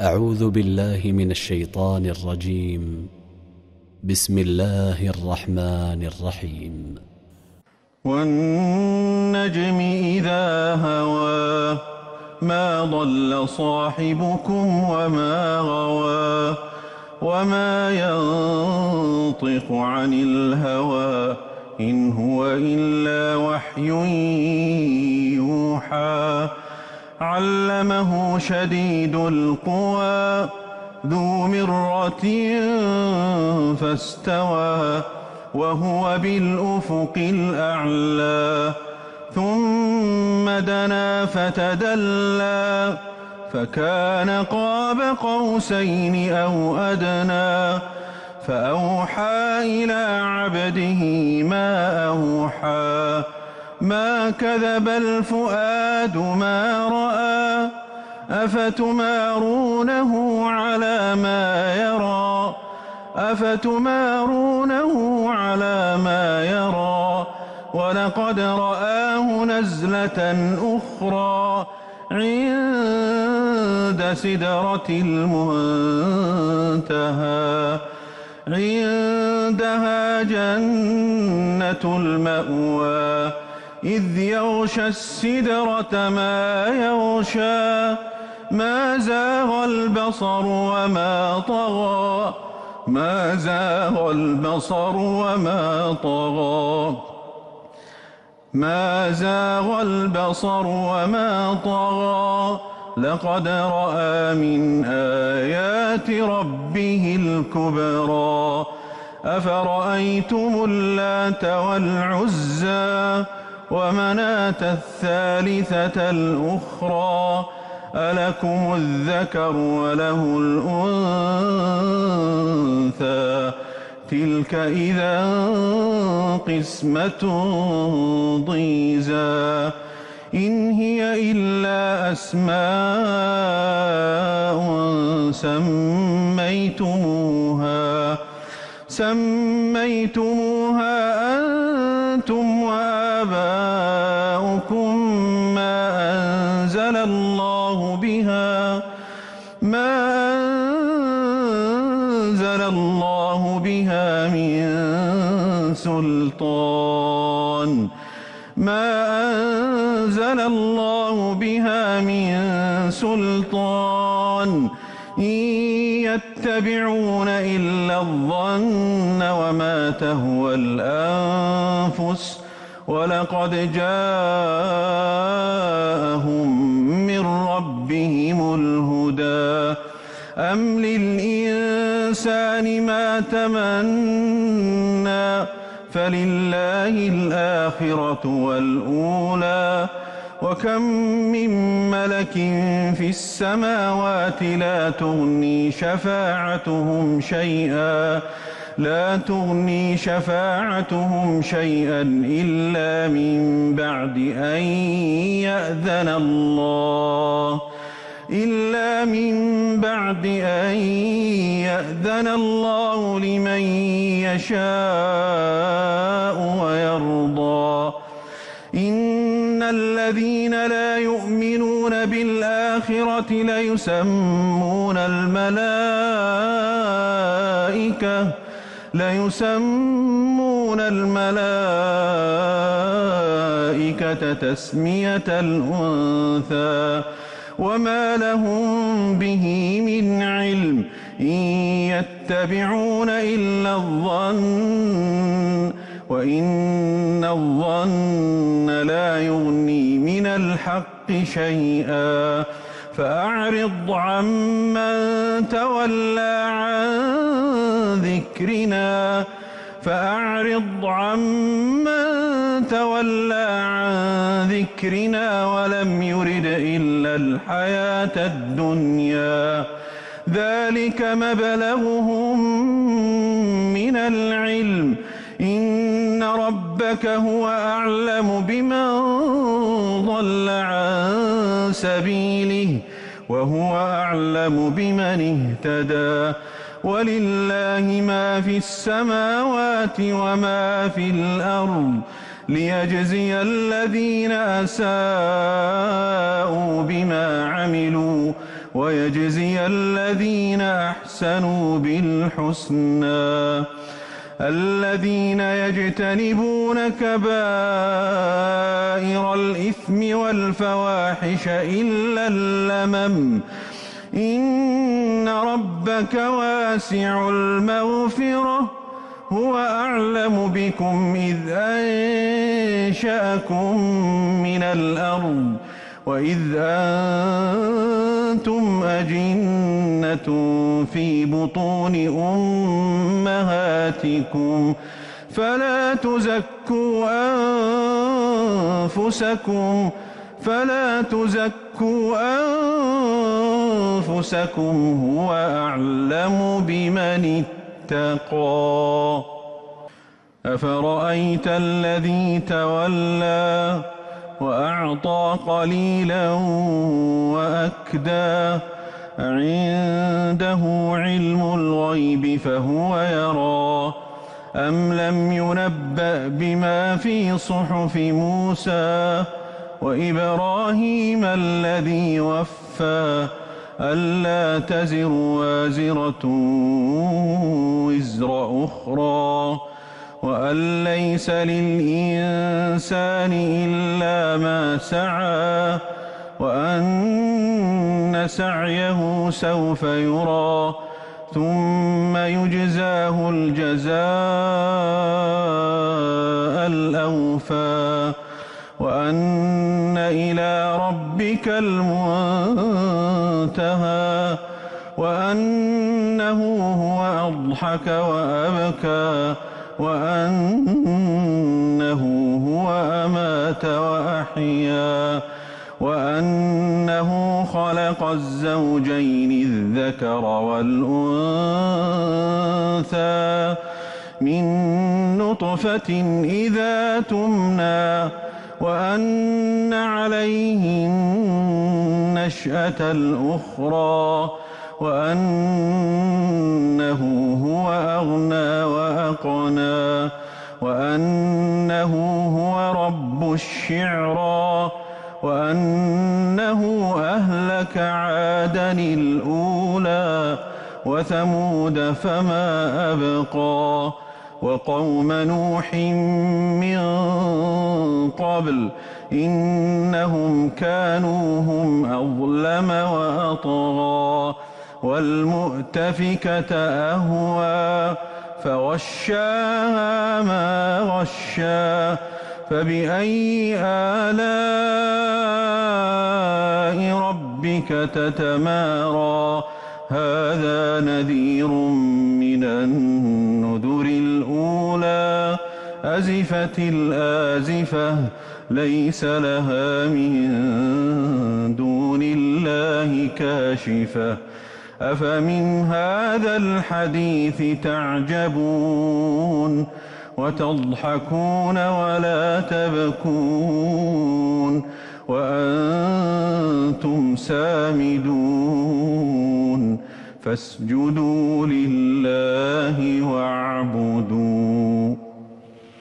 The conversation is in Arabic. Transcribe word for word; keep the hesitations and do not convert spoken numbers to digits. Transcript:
أعوذ بالله من الشيطان الرجيم. بسم الله الرحمن الرحيم. والنجم إذا هوى ما ضل صاحبكم وما غوى وما ينطق عن الهوى إن هو إلا وحي يوحى علمه شديد القوى ذو مرة فاستوى وهو بالأفق الأعلى ثم دنا فتدلى فكان قاب قوسين أو أدنى فأوحى إلى عبده ما أوحى ما كذب الفؤاد ما رأى أفتمارونه على ما يرى أفتمارونه على ما يرى ولقد رآه نزلة أخرى عند سدرة المنتهى عندها جنة المأوى إذ يغشى السدرة ما يغشى ما زاغ البصر وما طغى ما زاغ البصر وما طغى ما زاغ البصر وما طغى لقد رأى من آيات ربه الكبرى أفرأيتم اللات والعزى ومناة الثالثة الأخرى ألكم الذكر وله الأنثى تلك إذا قسمة ضيزى إن هي إلا أسماء سميتموها سميتموها أنتم وآباؤكم ما أنزل الله بها ما أنزل الله بها من سلطان ما أنزل الله بها من سلطان إن يتبعون إلا الظن وما تهوى الأنفس ولقد جاءهم من ربهم الهدى أم للإنسان ما تمنى فلله الآخرة والأولى وكم من ملك في السماوات لا تغني شفاعتهم شيئا لا تغني شفاعتهم شيئا إلا من بعد أن يأذن الله إلا من بعد أن يأذن الله لمن يشاء ويرضى إن الذين لا يؤمنون بالآخرة ليسمون الملائكة ليسمون الملائكة تسمية الأنثى وما لهم به من علم إن يتبعون إلا الظن وإن الظن لا يغني من الحق شيئا فأعرض عمن تولى عن ذكرنا فأعرض عمن تولى عن ذكرنا ولم يرد إلا الحياة الدنيا ذلك مبلغهم من العلم إن ربك هو أعلم بمن ضل عن سبيله وهو أعلم بمن اهتدى ولله ما في السماوات وما في الأرض ليجزي الذين أساءوا بما عملوا ويجزي الذين أحسنوا بالحسنى الذين يجتنبون كبائر الإثم والفواحش إلا اللمم إن ربك واسع المغفرة هو أعلم بكم إذ أنشأكم من الأرض وإذ أنتم أجنة في بطون أمهاتكم فلا تزكوا أنفسكم فلا تزكوا أنفسكم هو أعلم بمن اتقى أفرأيت الذي تولى وأعطى قليلا وأكدى عنده علم الغيب فهو يرى أم لم ينبأ بما في صحف موسى وإبراهيم الذي وفى ألا تزر وازرة وزر أخرى وأن ليس للإنسان إلا ما سعى وأن سعيه سوف يرى ثم يجزاه الجزاء الأوفى وأن إلى ربك المنتهى وأنه هو أضحك وأبكى وأنه هو أمات وأحيا وأنه خلق الزوجين الذكر والأنثى من نطفة إذا تمنى وأن عليه النشأة الأخرى وأنه هو أغنى وأقنى وأنه هو رب الشعرى وأنه أهلك عادا الأولى وثمود فما أبقى وقوم نوح من قبل إنهم كانوا هم أظلم وأطغى والمؤتفكة أهوى فغشاها ما غشا فبأي آلاء ربك تتمارى هذا نذير من النذر الأولى أزفت الآزفة ليس لها من دون الله كاشفة أفمن هذا الحديث تعجبون وتضحكون ولا تبكون وأنتم سامدون فاسجدوا لله واعبدوا